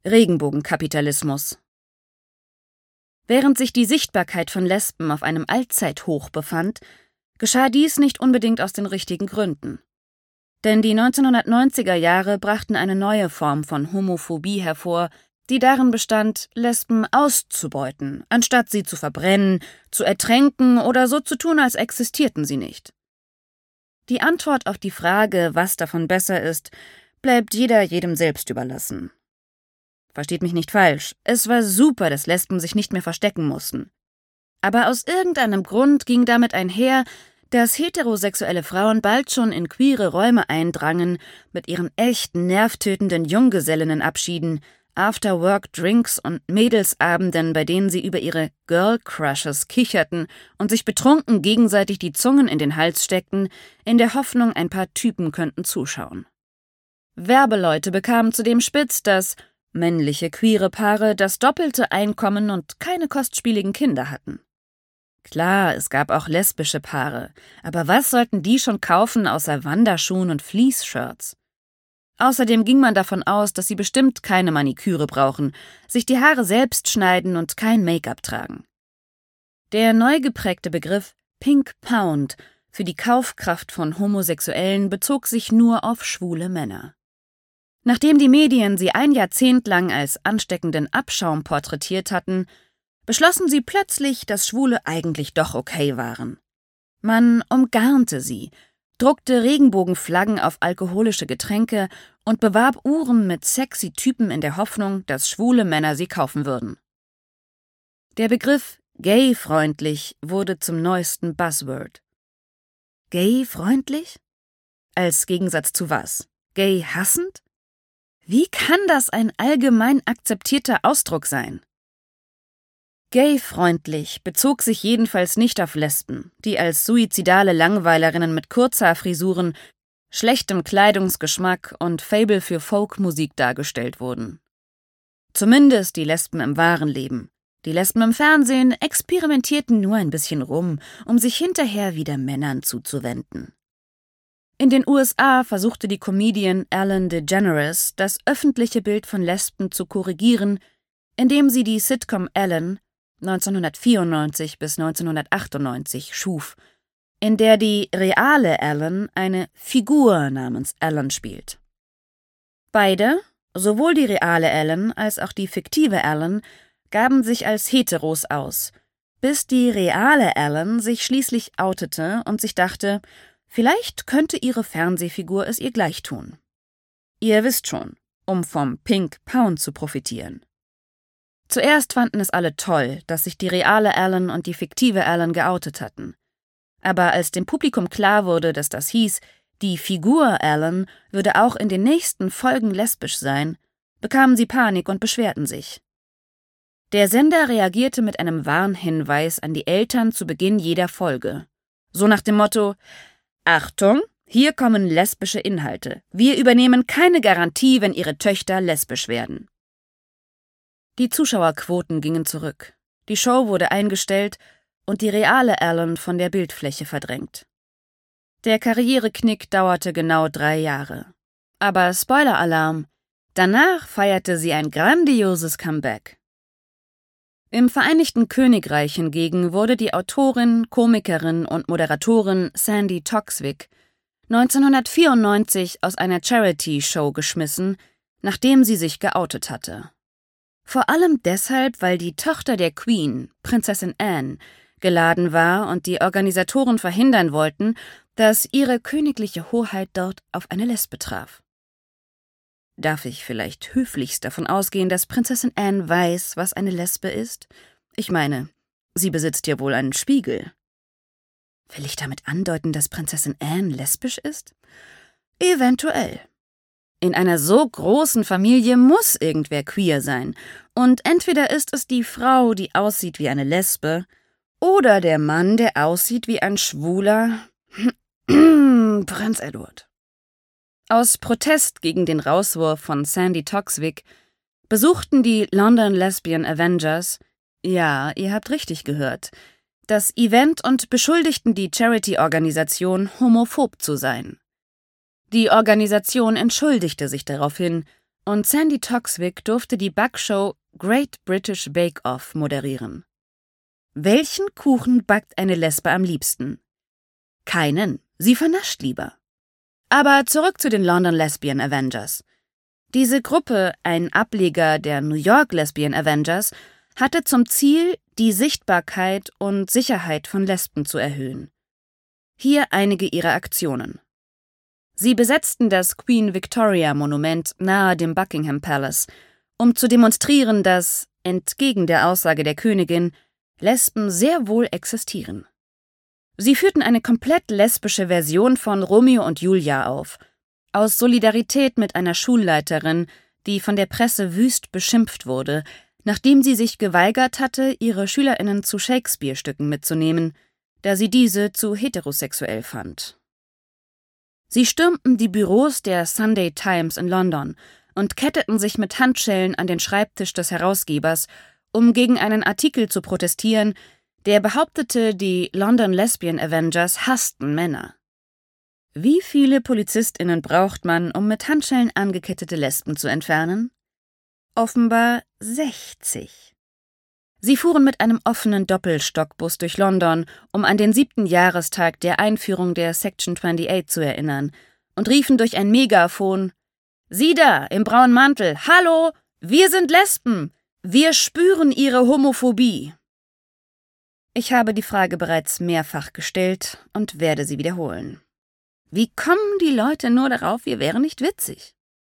Regenbogenkapitalismus. Während sich die Sichtbarkeit von Lesben auf einem Allzeithoch befand, geschah dies nicht unbedingt aus den richtigen Gründen. Denn die 1990er Jahre brachten eine neue Form von Homophobie hervor, die darin bestand, Lesben auszubeuten, anstatt sie zu verbrennen, zu ertränken oder so zu tun, als existierten sie nicht. Die Antwort auf die Frage, was davon besser ist, bleibt jedem selbst überlassen. Versteht mich nicht falsch, es war super, dass Lesben sich nicht mehr verstecken mussten. Aber aus irgendeinem Grund ging damit einher, dass heterosexuelle Frauen bald schon in queere Räume eindrangen, mit ihren echten, nervtötenden Junggesellinnenabschieden, After-Work-Drinks und Mädelsabenden, bei denen sie über ihre Girl-Crushes kicherten und sich betrunken gegenseitig die Zungen in den Hals steckten, in der Hoffnung, ein paar Typen könnten zuschauen. Werbeleute bekamen zudem spitz, dass männliche queere Paare das doppelte Einkommen und keine kostspieligen Kinder hatten. Klar, es gab auch lesbische Paare, aber was sollten die schon kaufen außer Wanderschuhen und Fleece-Shirts? Außerdem ging man davon aus, dass sie bestimmt keine Maniküre brauchen, sich die Haare selbst schneiden und kein Make-up tragen. Der neu geprägte Begriff Pink Pound für die Kaufkraft von Homosexuellen bezog sich nur auf schwule Männer. Nachdem die Medien sie ein Jahrzehnt lang als ansteckenden Abschaum porträtiert hatten, beschlossen sie plötzlich, dass Schwule eigentlich doch okay waren. Man umgarnte sie, druckte Regenbogenflaggen auf alkoholische Getränke und bewarb Uhren mit sexy Typen in der Hoffnung, dass schwule Männer sie kaufen würden. Der Begriff gay-freundlich wurde zum neuesten Buzzword. Gay-freundlich? Als Gegensatz zu was? Gay-hassend? Wie kann das ein allgemein akzeptierter Ausdruck sein? Gay-freundlich bezog sich jedenfalls nicht auf Lesben, die als suizidale Langweilerinnen mit Kurzhaarfrisuren, schlechtem Kleidungsgeschmack und Faible für Folkmusik dargestellt wurden. Zumindest die Lesben im wahren Leben. Die Lesben im Fernsehen experimentierten nur ein bisschen rum, um sich hinterher wieder Männern zuzuwenden. In den USA versuchte die Comedian Ellen DeGeneres, das öffentliche Bild von Lesben zu korrigieren, indem sie die Sitcom Ellen 1994 bis 1998 schuf, in der die reale Ellen eine Figur namens Ellen spielt. Beide, sowohl die reale Ellen als auch die fiktive Ellen, gaben sich als Heteros aus, bis die reale Ellen sich schließlich outete und sich dachte, vielleicht könnte ihre Fernsehfigur es ihr gleich tun. Ihr wisst schon, um vom Pink Pound zu profitieren. Zuerst fanden es alle toll, dass sich die reale Ellen und die fiktive Ellen geoutet hatten. Aber als dem Publikum klar wurde, dass das hieß, die Figur Ellen würde auch in den nächsten Folgen lesbisch sein, bekamen sie Panik und beschwerten sich. Der Sender reagierte mit einem Warnhinweis an die Eltern zu Beginn jeder Folge. So nach dem Motto: Achtung, hier kommen lesbische Inhalte. Wir übernehmen keine Garantie, wenn Ihre Töchter lesbisch werden. Die Zuschauerquoten gingen zurück. Die Show wurde eingestellt und die reale Ellen von der Bildfläche verdrängt. Der Karriereknick dauerte genau 3 Jahre. Aber Spoiler-Alarm: Danach feierte sie ein grandioses Comeback. Im Vereinigten Königreich hingegen wurde die Autorin, Komikerin und Moderatorin Sandy Toksvig 1994 aus einer Charity-Show geschmissen, nachdem sie sich geoutet hatte. Vor allem deshalb, weil die Tochter der Queen, Prinzessin Anne, geladen war und die Organisatoren verhindern wollten, dass ihre königliche Hoheit dort auf eine Lesbe traf. Darf ich vielleicht höflichst davon ausgehen, dass Prinzessin Anne weiß, was eine Lesbe ist? Ich meine, sie besitzt ja wohl einen Spiegel. Will ich damit andeuten, dass Prinzessin Anne lesbisch ist? Eventuell. In einer so großen Familie muss irgendwer queer sein, und entweder ist es die Frau, die aussieht wie eine Lesbe, oder der Mann, der aussieht wie ein schwuler Prinz Edward. Aus Protest gegen den Rauswurf von Sandy Toksvig besuchten die London Lesbian Avengers, ja, ihr habt richtig gehört, das Event und beschuldigten die Charity-Organisation, homophob zu sein. Die Organisation entschuldigte sich daraufhin, und Sandy Toksvig durfte die Backshow Great British Bake Off moderieren. Welchen Kuchen backt eine Lesbe am liebsten? Keinen, sie vernascht lieber. Aber zurück zu den London Lesbian Avengers. Diese Gruppe, ein Ableger der New York Lesbian Avengers, hatte zum Ziel, die Sichtbarkeit und Sicherheit von Lesben zu erhöhen. Hier einige ihrer Aktionen. Sie besetzten das Queen Victoria Monument nahe dem Buckingham Palace, um zu demonstrieren, dass, entgegen der Aussage der Königin, Lesben sehr wohl existieren. Sie führten eine komplett lesbische Version von Romeo und Julia auf, aus Solidarität mit einer Schulleiterin, die von der Presse wüst beschimpft wurde, nachdem sie sich geweigert hatte, ihre SchülerInnen zu Shakespeare-Stücken mitzunehmen, da sie diese zu heterosexuell fand. Sie stürmten die Büros der Sunday Times in London und ketteten sich mit Handschellen an den Schreibtisch des Herausgebers, um gegen einen Artikel zu protestieren, der behauptete, die London Lesbian Avengers hassten Männer. Wie viele PolizistInnen braucht man, um mit Handschellen angekettete Lesben zu entfernen? Offenbar 60. Sie fuhren mit einem offenen Doppelstockbus durch London, um an den 7. Jahrestag der Einführung der Section 28 zu erinnern, und riefen durch ein Megafon: »Sie da, im braunen Mantel, hallo, wir sind Lesben, wir spüren Ihre Homophobie.« Ich habe die Frage bereits mehrfach gestellt und werde sie wiederholen. Wie kommen die Leute nur darauf, wir wären nicht witzig?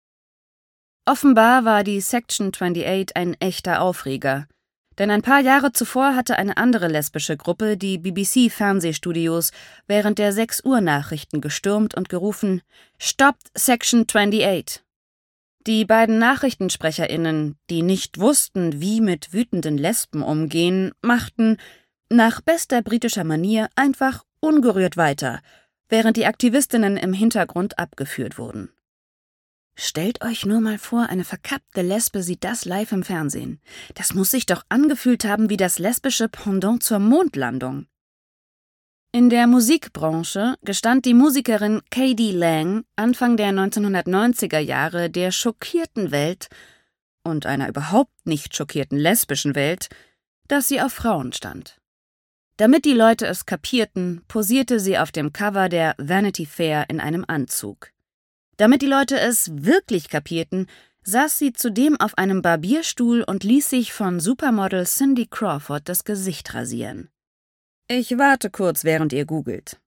Offenbar war die Section 28 ein echter Aufreger, denn ein paar Jahre zuvor hatte eine andere lesbische Gruppe die BBC-Fernsehstudios während der 6-Uhr-Nachrichten gestürmt und gerufen: »Stoppt Section 28«. Die beiden NachrichtensprecherInnen, die nicht wussten, wie mit wütenden Lesben umgehen, machten, nach bester britischer Manier, einfach ungerührt weiter, während die Aktivistinnen im Hintergrund abgeführt wurden. Stellt euch nur mal vor, eine verkappte Lesbe sieht das live im Fernsehen. Das muss sich doch angefühlt haben wie das lesbische Pendant zur Mondlandung. In der Musikbranche gestand die Musikerin K.D. Lang Anfang der 1990er Jahre der schockierten Welt und einer überhaupt nicht schockierten lesbischen Welt, dass sie auf Frauen stand. Damit die Leute es kapierten, posierte sie auf dem Cover der Vanity Fair in einem Anzug. Damit die Leute es wirklich kapierten, saß sie zudem auf einem Barbierstuhl und ließ sich von Supermodel Cindy Crawford das Gesicht rasieren. Ich warte kurz, während ihr googelt.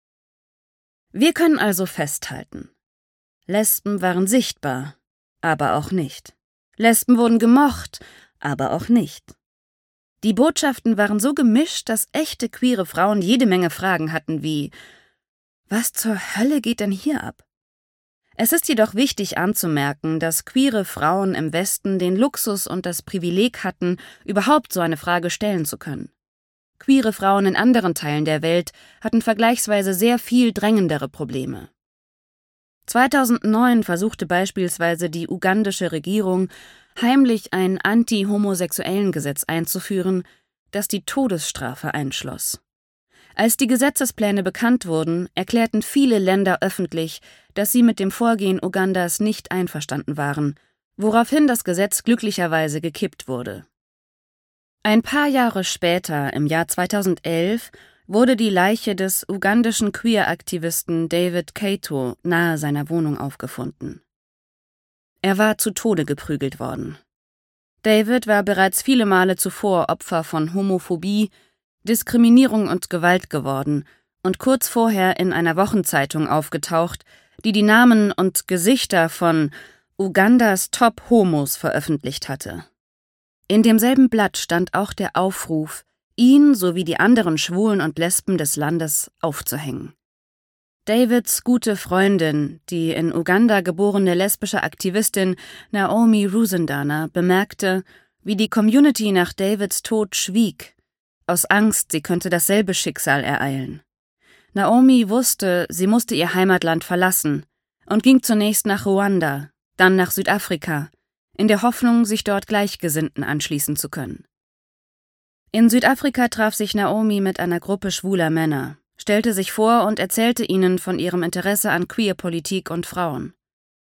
Wir können also festhalten: Lesben waren sichtbar, aber auch nicht. Lesben wurden gemocht, aber auch nicht. Die Botschaften waren so gemischt, dass echte queere Frauen jede Menge Fragen hatten wie: Was zur Hölle geht denn hier ab? Es ist jedoch wichtig anzumerken, dass queere Frauen im Westen den Luxus und das Privileg hatten, überhaupt so eine Frage stellen zu können. Queere Frauen in anderen Teilen der Welt hatten vergleichsweise sehr viel drängendere Probleme. 2009 versuchte beispielsweise die ugandische Regierung, heimlich ein Anti-Homosexuellen-Gesetz einzuführen, das die Todesstrafe einschloss. Als die Gesetzespläne bekannt wurden, erklärten viele Länder öffentlich, dass sie mit dem Vorgehen Ugandas nicht einverstanden waren, woraufhin das Gesetz glücklicherweise gekippt wurde. Ein paar Jahre später, im Jahr 2011, wurde die Leiche des ugandischen Queer-Aktivisten David Kato nahe seiner Wohnung aufgefunden. Er war zu Tode geprügelt worden. David war bereits viele Male zuvor Opfer von Homophobie, Diskriminierung und Gewalt geworden und kurz vorher in einer Wochenzeitung aufgetaucht, die die Namen und Gesichter von Ugandas Top-Homos veröffentlicht hatte. In demselben Blatt stand auch der Aufruf, ihn sowie die anderen Schwulen und Lesben des Landes aufzuhängen. Davids gute Freundin, die in Uganda geborene lesbische Aktivistin Naomi Rusendana, bemerkte, wie die Community nach Davids Tod schwieg, aus Angst, sie könnte dasselbe Schicksal ereilen. Naomi wusste, sie musste ihr Heimatland verlassen und ging zunächst nach Ruanda, dann nach Südafrika, in der Hoffnung, sich dort Gleichgesinnten anschließen zu können. In Südafrika traf sich Naomi mit einer Gruppe schwuler Männer, stellte sich vor und erzählte ihnen von ihrem Interesse an Queerpolitik und Frauen.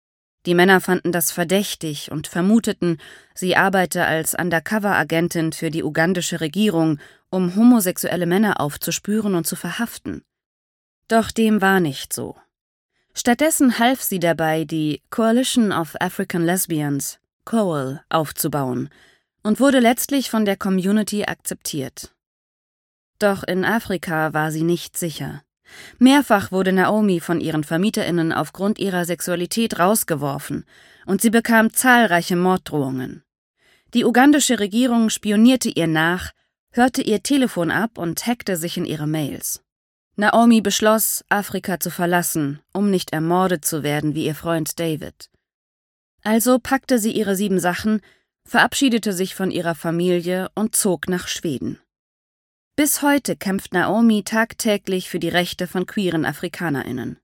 Die Männer fanden das verdächtig und vermuteten, sie arbeite als Undercover-Agentin für die ugandische Regierung, um homosexuelle Männer aufzuspüren und zu verhaften. Doch dem war nicht so. Stattdessen half sie dabei, die Coalition of African Lesbians, COAL, aufzubauen und wurde letztlich von der Community akzeptiert. Doch in Afrika war sie nicht sicher. Mehrfach wurde Naomi von ihren VermieterInnen aufgrund ihrer Sexualität rausgeworfen und sie bekam zahlreiche Morddrohungen. Die ugandische Regierung spionierte ihr nach, hörte ihr Telefon ab und hackte sich in ihre Mails. Naomi beschloss, Afrika zu verlassen, um nicht ermordet zu werden wie ihr Freund David. Also packte sie ihre 7 Sachen, verabschiedete sich von ihrer Familie und zog nach Schweden. Bis heute kämpft Naomi tagtäglich für die Rechte von queeren AfrikanerInnen.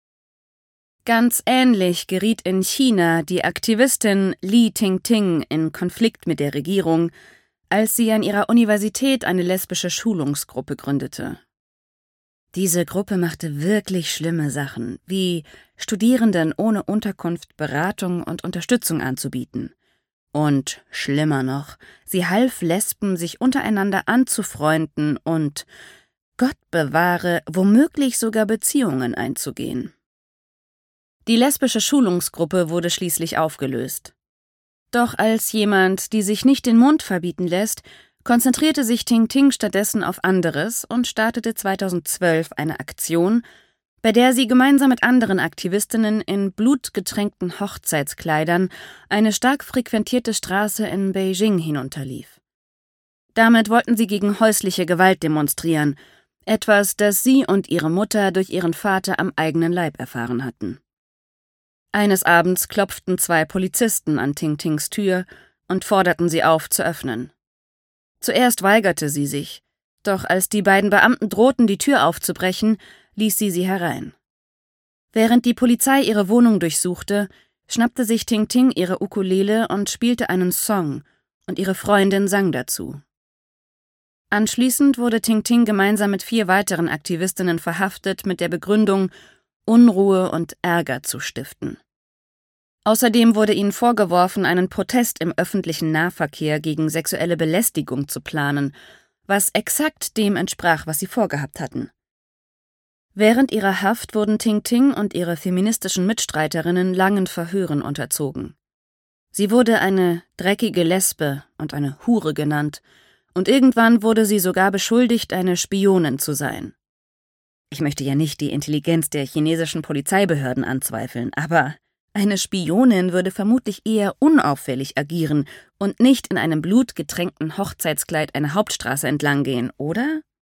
Ganz ähnlich geriet in China die Aktivistin Li Tingting in Konflikt mit der Regierung, als sie an ihrer Universität eine lesbische Schulungsgruppe gründete. Diese Gruppe machte wirklich schlimme Sachen, wie Studierenden ohne Unterkunft Beratung und Unterstützung anzubieten. Und schlimmer noch, sie half Lesben, sich untereinander anzufreunden und, Gott bewahre, womöglich sogar Beziehungen einzugehen. Die lesbische Schulungsgruppe wurde schließlich aufgelöst. Doch als jemand, die sich nicht den Mund verbieten lässt, konzentrierte sich Tingting stattdessen auf anderes und startete 2012 eine Aktion, bei der sie gemeinsam mit anderen Aktivistinnen in blutgetränkten Hochzeitskleidern eine stark frequentierte Straße in Beijing hinunterlief. Damit wollten sie gegen häusliche Gewalt demonstrieren, etwas, das sie und ihre Mutter durch ihren Vater am eigenen Leib erfahren hatten. Eines Abends klopften 2 Polizisten an Tingtings Tür und forderten sie auf, zu öffnen. Zuerst weigerte sie sich, doch als die beiden Beamten drohten, die Tür aufzubrechen, ließ sie herein. Während die Polizei ihre Wohnung durchsuchte, schnappte sich Tingting ihre Ukulele und spielte einen Song, und ihre Freundin sang dazu. Anschließend wurde Tingting gemeinsam mit 4 weiteren Aktivistinnen verhaftet mit der Begründung, Unruhe und Ärger zu stiften. Außerdem wurde ihnen vorgeworfen, einen Protest im öffentlichen Nahverkehr gegen sexuelle Belästigung zu planen, was exakt dem entsprach, was sie vorgehabt hatten. Während ihrer Haft wurden Tingting und ihre feministischen Mitstreiterinnen langen Verhören unterzogen. Sie wurde eine dreckige Lesbe und eine Hure genannt, und irgendwann wurde sie sogar beschuldigt, eine Spionin zu sein. Ich möchte ja nicht die Intelligenz der chinesischen Polizeibehörden anzweifeln, aber eine Spionin würde vermutlich eher unauffällig agieren und nicht in einem blutgetränkten Hochzeitskleid eine Hauptstraße entlang gehen, oder?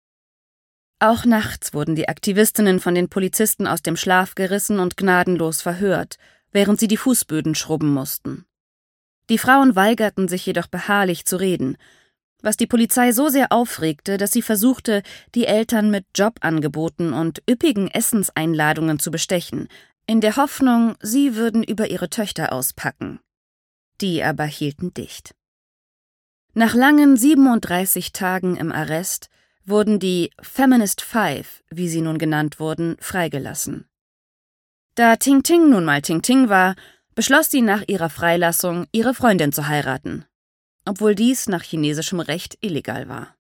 Auch nachts wurden die Aktivistinnen von den Polizisten aus dem Schlaf gerissen und gnadenlos verhört, während sie die Fußböden schrubben mussten. Die Frauen weigerten sich jedoch beharrlich zu reden, was die Polizei so sehr aufregte, dass sie versuchte, die Eltern mit Jobangeboten und üppigen Essenseinladungen zu bestechen, in der Hoffnung, sie würden über ihre Töchter auspacken. Die aber hielten dicht. Nach langen 37 Tagen im Arrest wurden die Feminist Five, wie sie nun genannt wurden, freigelassen. Da Tingting nun mal Tingting war, beschloss sie nach ihrer Freilassung, ihre Freundin zu heiraten, obwohl dies nach chinesischem Recht illegal war.